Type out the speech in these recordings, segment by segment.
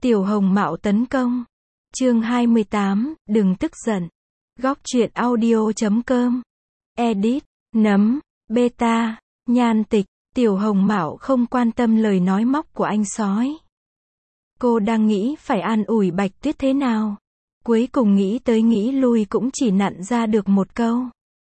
Tiểu Hồng Mạo tấn công. Chương 28, đừng tức giận. Góc truyện audio.com. Edit, nấm, beta, nhan tịch. Tiểu Hồng Mạo không quan tâm lời nói móc của anh sói. Cô đang nghĩ phải an ủi Bạch Tuyết thế nào. Cuối cùng nghĩ tới nghĩ lui cũng chỉ nặn ra được một câu.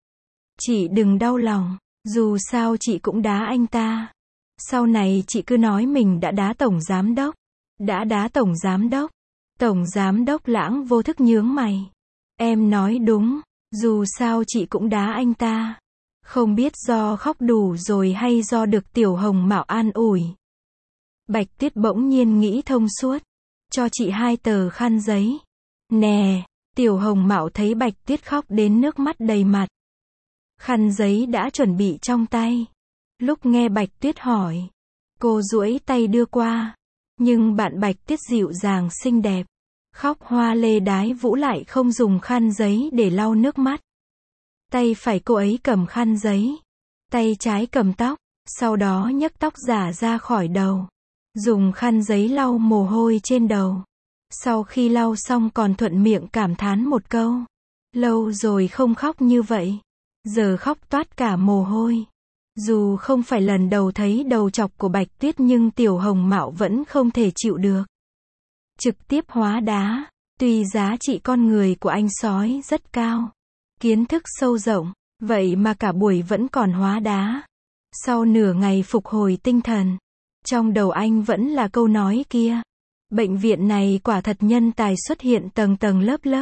Chị đừng đau lòng, dù sao chị cũng đá anh ta. Sau này chị cứ nói mình đã đá tổng giám đốc. Đã đá tổng giám đốc. Tổng giám đốc Lãng vô thức nhướng mày. Em nói đúng, dù sao chị cũng đá anh ta. Không biết do khóc đủ rồi hay do được Tiểu Hồng Mạo an ủi. Bạch Tuyết bỗng nhiên nghĩ thông suốt. Cho chị 2 tờ khăn giấy. Nè, Tiểu Hồng Mạo thấy Bạch Tuyết khóc đến nước mắt đầy mặt. Khăn giấy đã chuẩn bị trong tay. Lúc nghe Bạch Tuyết hỏi, cô duỗi tay đưa qua. Nhưng bạn Bạch Tuyết dịu dàng xinh đẹp, khóc hoa lê đái vũ lại không dùng khăn giấy để lau nước mắt. Tay phải cô ấy cầm khăn giấy, tay trái cầm tóc, sau đó nhấc tóc giả ra khỏi đầu. Dùng khăn giấy lau mồ hôi trên đầu. Sau khi lau xong còn thuận miệng cảm thán một câu. Lâu rồi không khóc như vậy. Giờ khóc toát cả mồ hôi. Dù không phải lần đầu thấy đầu chọc của Bạch Tuyết nhưng Tiểu Hồng Mạo vẫn không thể chịu được. Trực tiếp hóa đá. Tuy giá trị con người của anh sói rất cao, kiến thức sâu rộng, vậy mà cả buổi vẫn còn hóa đá. Sau nửa ngày phục hồi tinh thần, trong đầu anh vẫn là câu nói kia. Bệnh viện này quả thật nhân tài xuất hiện tầng tầng lớp lớp.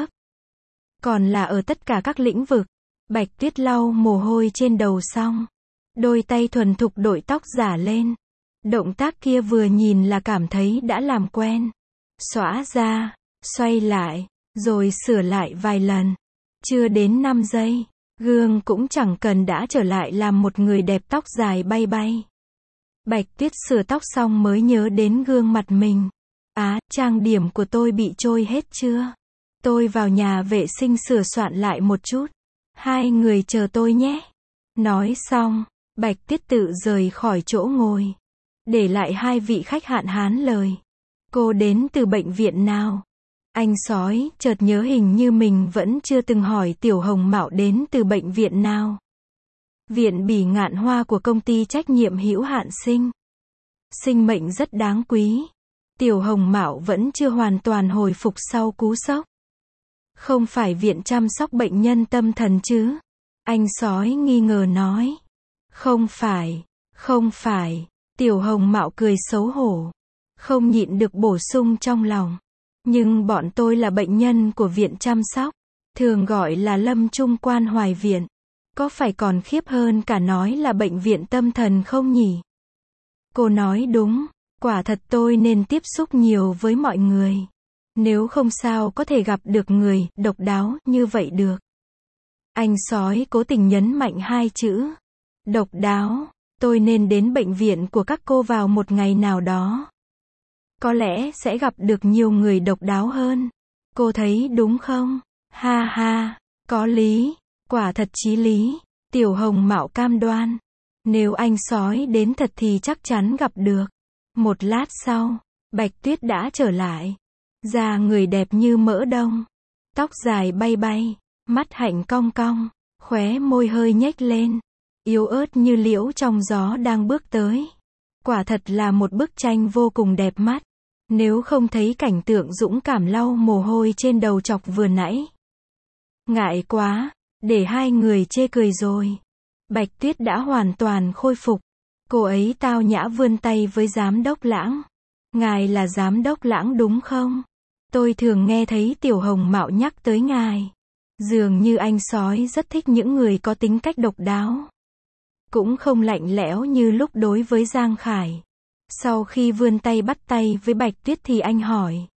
Còn là ở tất cả các lĩnh vực. Bạch Tuyết lau mồ hôi trên đầu xong. Đôi tay thuần thục đội tóc giả lên. Động tác kia vừa nhìn là cảm thấy đã làm quen. Xõa ra, xoay lại, rồi sửa lại vài lần. Chưa đến 5 giây, gương cũng chẳng cần đã trở lại làm một người đẹp tóc dài bay bay. Bạch Tuyết sửa tóc xong mới nhớ đến gương mặt mình. Trang điểm của tôi bị trôi hết chưa? Tôi vào nhà vệ sinh sửa soạn lại một chút. 2 người chờ tôi nhé. Nói xong, Bạch Tuyết tự rời khỏi chỗ ngồi. Để lại 2 vị khách hạn hán lời. Cô đến từ bệnh viện nào? Anh sói chợt nhớ hình như mình vẫn chưa từng hỏi Tiểu Hồng Mạo đến từ bệnh viện nào. Viện Bỉ Ngạn Hoa của công ty trách nhiệm hữu hạn Sinh. Sinh mệnh rất đáng quý. Tiểu Hồng Mạo vẫn chưa hoàn toàn hồi phục sau cú sốc. Không phải viện chăm sóc bệnh nhân tâm thần chứ? Anh sói nghi ngờ nói. Không phải. Tiểu Hồng Mạo cười xấu hổ. Không nhịn được bổ sung trong lòng. Nhưng bọn tôi là bệnh nhân của viện chăm sóc. Thường gọi là Lâm Trung Quan Hoài Viện. Có phải còn khiếp hơn cả nói là bệnh viện tâm thần không nhỉ? Cô nói đúng. Quả thật tôi nên tiếp xúc nhiều với mọi người. Nếu không sao có thể gặp được người độc đáo như vậy được. Anh sói cố tình nhấn mạnh 2 chữ. Độc đáo. Tôi nên đến bệnh viện của các cô vào một ngày nào đó. Có lẽ sẽ gặp được nhiều người độc đáo hơn. Cô thấy đúng không? Ha ha. Có lý. Quả thật chí lý. Tiểu Hồng Mạo cam đoan. Nếu anh sói đến thật thì chắc chắn gặp được. Một lát sau, Bạch Tuyết đã trở lại. Da người đẹp như mỡ đông. Tóc dài bay bay. Mắt hạnh cong cong. Khóe môi hơi nhếch lên. Yếu ớt như liễu trong gió đang bước tới. Quả thật là một bức tranh vô cùng đẹp mắt. Nếu không thấy cảnh tượng dũng cảm lau mồ hôi trên đầu chọc vừa nãy. Ngại quá, để 2 người chê cười rồi. Bạch Tuyết đã hoàn toàn khôi phục. Cô ấy tao nhã vươn tay với giám đốc Lãng. Ngài là giám đốc Lãng đúng không? Tôi thường nghe thấy Tiểu Hồng Mạo nhắc tới ngài. Dường như anh sói rất thích những người có tính cách độc đáo. Cũng không lạnh lẽo như lúc đối với Giang Khải. Sau khi vươn tay bắt tay với Bạch Tuyết thì anh hỏi.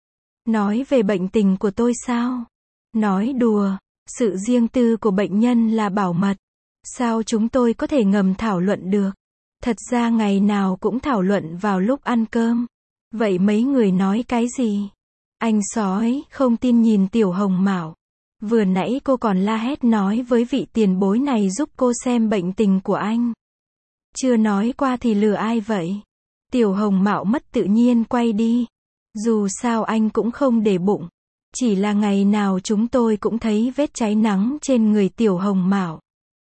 Nói về bệnh tình của tôi sao? Nói đùa, sự riêng tư của bệnh nhân là bảo mật. Sao chúng tôi có thể ngầm thảo luận được? Thật ra ngày nào cũng thảo luận vào lúc ăn cơm. Vậy mấy người nói cái gì? Anh sói không tin nhìn Tiểu Hồng Mạo. Vừa nãy cô còn la hét nói với vị tiền bối này giúp cô xem bệnh tình của anh. Chưa nói qua thì lừa ai vậy? Tiểu Hồng Mạo mất tự nhiên quay đi. Dù sao anh cũng không để bụng. Chỉ là ngày nào chúng tôi cũng thấy vết cháy nắng trên người Tiểu Hồng Mạo.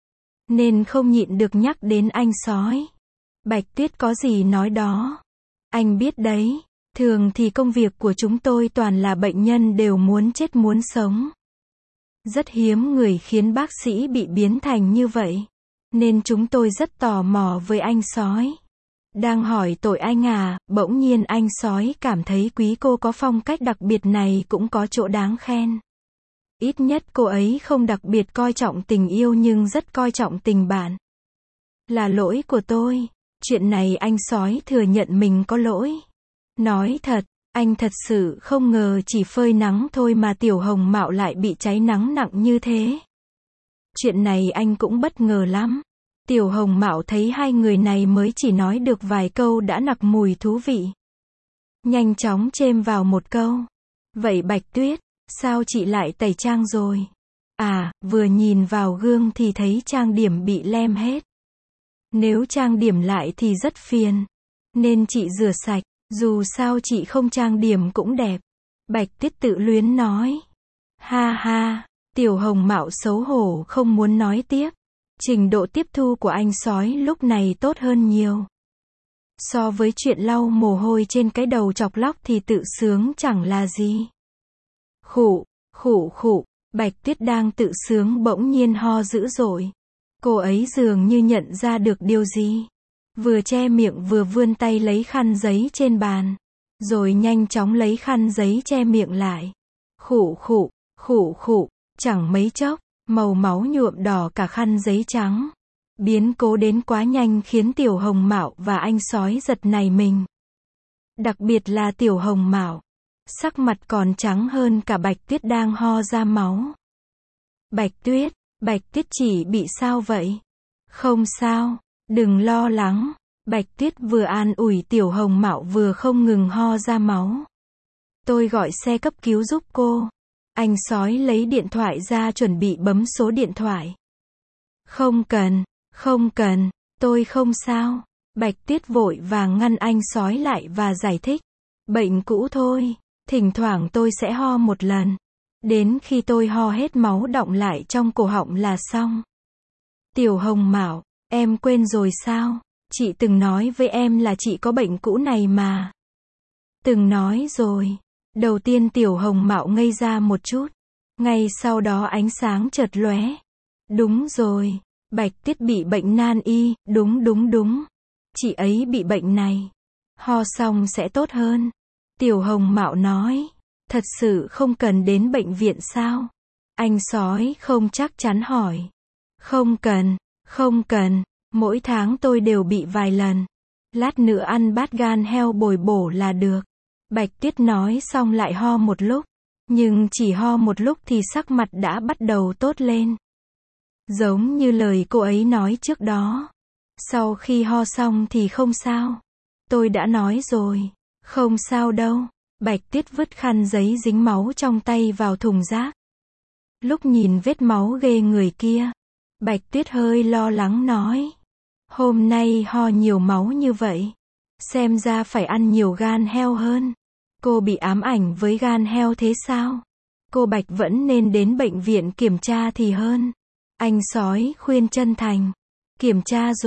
Nên không nhịn được nhắc đến anh sói. Bạch Tuyết có gì nói đó. Anh biết đấy, thường thì công việc của chúng tôi toàn là bệnh nhân đều muốn chết muốn sống. Rất hiếm người khiến bác sĩ bị biến thành như vậy. Nên chúng tôi rất tò mò với anh sói. Đang hỏi tội anh à, bỗng nhiên anh sói cảm thấy quý cô có phong cách đặc biệt này cũng có chỗ đáng khen. Ít nhất cô ấy không đặc biệt coi trọng tình yêu nhưng rất coi trọng tình bạn. Là lỗi của tôi. Chuyện này anh sói thừa nhận mình có lỗi. Nói thật, anh thật sự không ngờ chỉ phơi nắng thôi mà Tiểu Hồng Mạo lại bị cháy nắng nặng như thế. Chuyện này anh cũng bất ngờ lắm. Tiểu Hồng Mạo thấy hai người này mới chỉ nói được vài câu đã nặc mùi thú vị. Nhanh chóng chêm vào một câu. Vậy Bạch Tuyết, sao chị lại tẩy trang rồi? À, vừa nhìn vào gương thì thấy trang điểm bị lem hết. Nếu trang điểm lại thì rất phiền. Nên chị rửa sạch, dù sao chị không trang điểm cũng đẹp. Bạch Tuyết tự luyến nói. Ha ha, Tiểu Hồng Mạo xấu hổ không muốn nói tiếp. Trình độ tiếp thu của anh sói lúc này tốt hơn nhiều. So với chuyện lau mồ hôi trên cái đầu chọc lóc thì tự sướng chẳng là gì. Khụ, khụ khụ, Bạch Tuyết đang tự sướng bỗng nhiên ho dữ dội. Cô ấy dường như nhận ra được điều gì. Vừa che miệng vừa vươn tay lấy khăn giấy trên bàn. Rồi nhanh chóng lấy khăn giấy che miệng lại. Khụ khụ, khụ khụ, chẳng mấy chốc, màu máu nhuộm đỏ cả khăn giấy trắng. Biến cố đến quá nhanh khiến Tiểu Hồng Mạo và anh sói giật nảy mình. Đặc biệt là Tiểu Hồng Mạo. Sắc mặt còn trắng hơn cả Bạch Tuyết đang ho ra máu. Bạch Tuyết chỉ bị sao vậy? Không sao, đừng lo lắng. Bạch Tuyết vừa an ủi Tiểu Hồng Mạo vừa không ngừng ho ra máu. Tôi gọi xe cấp cứu giúp cô. Anh sói lấy điện thoại ra chuẩn bị bấm số điện thoại. Không cần, tôi không sao. Bạch Tuyết vội vàng ngăn anh sói lại và giải thích. Bệnh cũ thôi, thỉnh thoảng tôi sẽ ho một lần. Đến khi tôi ho hết máu đọng lại trong cổ họng là xong. Tiểu Hồng Mạo, em quên rồi sao? Chị từng nói với em là chị có bệnh cũ này mà. Từng nói rồi. Đầu tiên Tiểu Hồng Mạo ngây ra một chút. Ngay sau đó ánh sáng chợt lóe. Đúng rồi, Bạch Tuyết bị bệnh nan y, đúng. Chị ấy bị bệnh này. Ho xong sẽ tốt hơn. Tiểu Hồng Mạo nói. Thật sự không cần đến bệnh viện sao? Anh sói không chắc chắn hỏi. Không cần, mỗi tháng tôi đều bị vài lần. Lát nữa ăn bát gan heo bồi bổ là được. Bạch Tuyết nói xong lại ho một lúc. Nhưng chỉ ho một lúc thì sắc mặt đã bắt đầu tốt lên. Giống như lời cô ấy nói trước đó. Sau khi ho xong thì không sao. Tôi đã nói rồi. Không sao đâu. Bạch Tuyết vứt khăn giấy dính máu trong tay vào thùng rác. Lúc nhìn vết máu ghê người kia, Bạch Tuyết hơi lo lắng nói. Hôm nay ho nhiều máu như vậy. Xem ra phải ăn nhiều gan heo hơn. Cô bị ám ảnh với gan heo thế sao? Cô Bạch vẫn nên đến bệnh viện kiểm tra thì hơn. Anh sói khuyên chân thành. Kiểm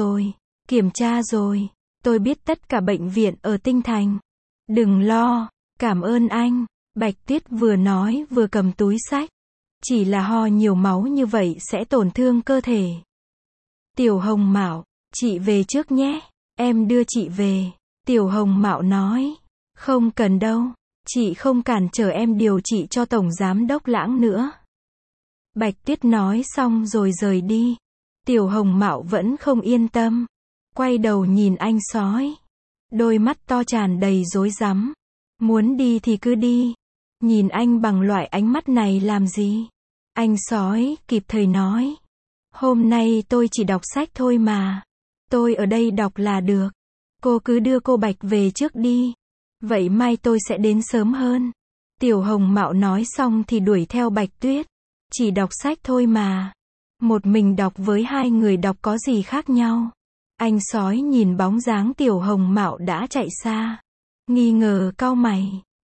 tra rồi. Tôi biết tất cả bệnh viện ở Tinh Thành. Đừng lo. Cảm ơn anh. Bạch Tuyết vừa nói vừa cầm túi xách. Chỉ là ho nhiều máu như vậy sẽ tổn thương cơ thể. Tiểu Hồng Mạo, chị về trước nhé. Em đưa chị về. Tiểu Hồng Mạo nói. Không cần đâu. Chị không cản trở em điều trị cho Tổng Giám đốc Lãng nữa. Bạch Tuyết nói xong rồi rời đi. Tiểu Hồng Mạo vẫn không yên tâm. Quay đầu nhìn anh sói. Đôi mắt to tràn đầy rối rắm. Muốn đi thì cứ đi. Nhìn anh bằng loại ánh mắt này làm gì? Anh sói kịp thời nói. Hôm nay tôi chỉ đọc sách thôi mà. Tôi ở đây đọc là được. Cô cứ đưa cô Bạch về trước đi. Vậy mai tôi sẽ đến sớm hơn. Tiểu Hồng Mạo nói xong thì đuổi theo Bạch Tuyết. Chỉ đọc sách thôi mà. Một mình đọc với hai người đọc có gì khác nhau? Anh sói nhìn bóng dáng Tiểu Hồng Mạo đã chạy xa. Nghi ngờ cau mày.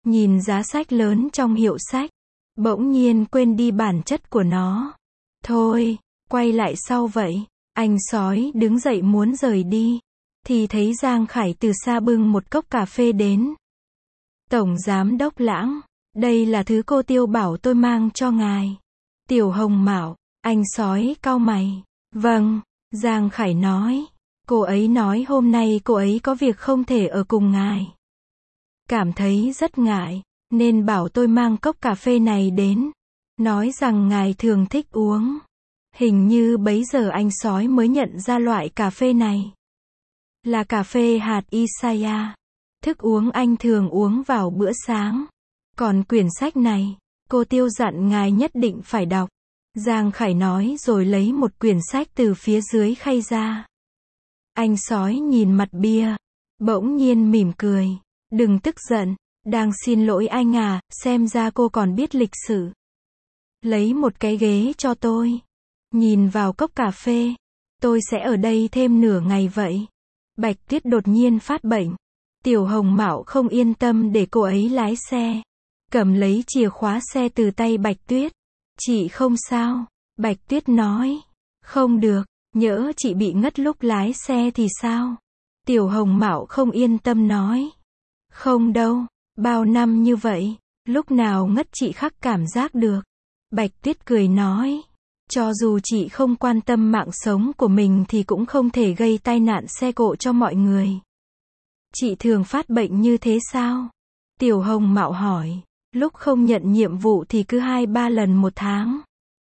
Nhìn giá sách lớn trong hiệu sách, bỗng nhiên quên đi bản chất của nó. Thôi, quay lại sau vậy. Anh sói đứng dậy muốn rời đi, thì thấy Giang Khải từ xa bưng một cốc cà phê đến. Tổng Giám đốc Lãng, đây là thứ cô Tiêu bảo tôi mang cho ngài. Tiểu Hồng Mạo, anh sói cau mày. Vâng, Giang Khải nói. Cô ấy nói hôm nay cô ấy có việc không thể ở cùng ngài. Cảm thấy rất ngại, nên bảo tôi mang cốc cà phê này đến. Nói rằng ngài thường thích uống. Hình như bấy giờ anh sói mới nhận ra loại cà phê này là cà phê hạt Isaya. Thức uống anh thường uống vào bữa sáng. Còn quyển sách này, cô Tiêu dặn ngài nhất định phải đọc. Giang Khải nói rồi lấy một quyển sách từ phía dưới khay ra. Anh sói nhìn mặt bìa, bỗng nhiên mỉm cười. Đừng tức giận, đang xin lỗi anh à, xem ra cô còn biết lịch sử. Lấy một cái ghế cho tôi. Nhìn vào cốc cà phê. Tôi sẽ ở đây thêm nửa ngày vậy. Bạch Tuyết đột nhiên phát bệnh. Tiểu Hồng Mạo không yên tâm để cô ấy lái xe. Cầm lấy chìa khóa xe từ tay Bạch Tuyết. Chị không sao. Bạch Tuyết nói. Không được, nhỡ chị bị ngất lúc lái xe thì sao? Tiểu Hồng Mạo không yên tâm nói. Không đâu, bao năm như vậy, lúc nào ngất chị khắc cảm giác được. Bạch Tuyết cười nói. Cho dù chị không quan tâm mạng sống của mình thì cũng không thể gây tai nạn xe cộ cho mọi người. Chị thường phát bệnh như thế sao? Tiểu Hồng Mạo hỏi. Lúc không nhận nhiệm vụ thì cứ 2-3 lần một tháng.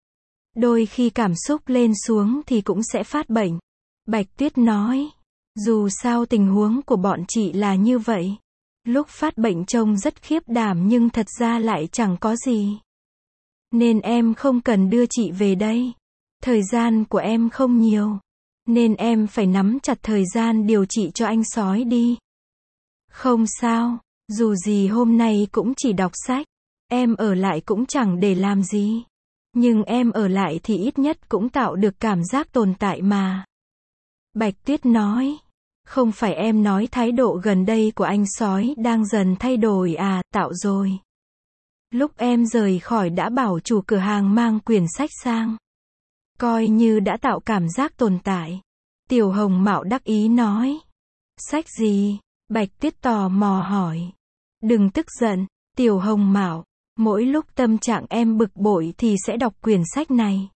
Đôi khi cảm xúc lên xuống thì cũng sẽ phát bệnh. Bạch Tuyết nói. Dù sao tình huống của bọn chị là như vậy. Lúc phát bệnh trông rất khiếp đảm nhưng thật ra lại chẳng có gì. Nên em không cần đưa chị về đây. Thời gian của em không nhiều. Nên em phải nắm chặt thời gian điều trị cho anh sói đi. Không sao, dù gì hôm nay cũng chỉ đọc sách. Em ở lại cũng chẳng để làm gì. Nhưng em ở lại thì ít nhất cũng tạo được cảm giác tồn tại mà. Bạch Tuyết nói. Không phải em nói thái độ gần đây của anh sói đang dần thay đổi à, tạo rồi. Lúc em rời khỏi đã bảo chủ cửa hàng mang quyển sách sang. Coi như đã tạo cảm giác tồn tại. Tiểu Hồng Mạo đắc ý nói. Sách gì? Bạch Tuyết tò mò hỏi. Đừng tức giận, Tiểu Hồng Mạo. Mỗi lúc tâm trạng em bực bội thì sẽ đọc quyển sách này.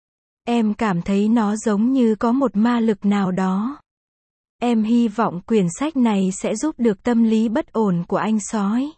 Em cảm thấy nó giống như có một ma lực nào đó. Em hy vọng quyển sách này sẽ giúp được tâm lý bất ổn của anh sói.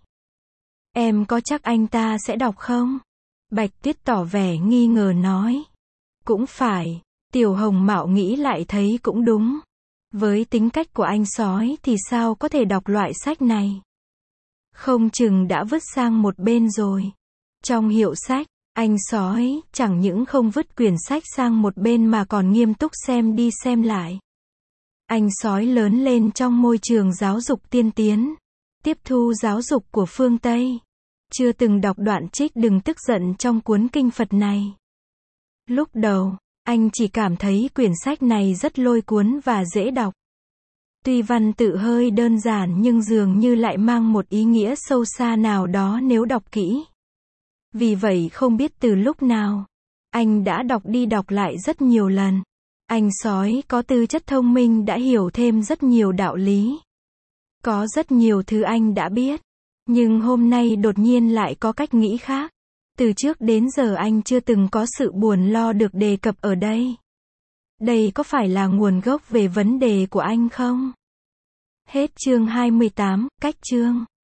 Em có chắc anh ta sẽ đọc không? Bạch Tuyết tỏ vẻ nghi ngờ nói. Cũng phải, Tiểu Hồng Mạo nghĩ lại thấy cũng đúng. Với tính cách của anh sói thì sao có thể đọc loại sách này? Không chừng đã vứt sang một bên rồi. Trong hiệu sách, anh sói chẳng những không vứt quyển sách sang một bên mà còn nghiêm túc xem đi xem lại. Anh sói lớn lên trong môi trường giáo dục tiên tiến, tiếp thu giáo dục của phương Tây. Chưa từng đọc đoạn trích đừng tức giận trong cuốn kinh Phật này. Lúc đầu, anh chỉ cảm thấy quyển sách này rất lôi cuốn và dễ đọc. Tuy văn tự hơi đơn giản nhưng dường như lại mang một ý nghĩa sâu xa nào đó nếu đọc kỹ. Vì vậy không biết từ lúc nào, anh đã đọc đi đọc lại rất nhiều lần. Anh sói có tư chất thông minh đã hiểu thêm rất nhiều đạo lý. Có rất nhiều thứ anh đã biết. Nhưng hôm nay đột nhiên lại có cách nghĩ khác. Từ trước đến giờ anh chưa từng có sự buồn lo được đề cập ở đây. Đây có phải là nguồn gốc về vấn đề của anh không? Hết chương 28, cách chương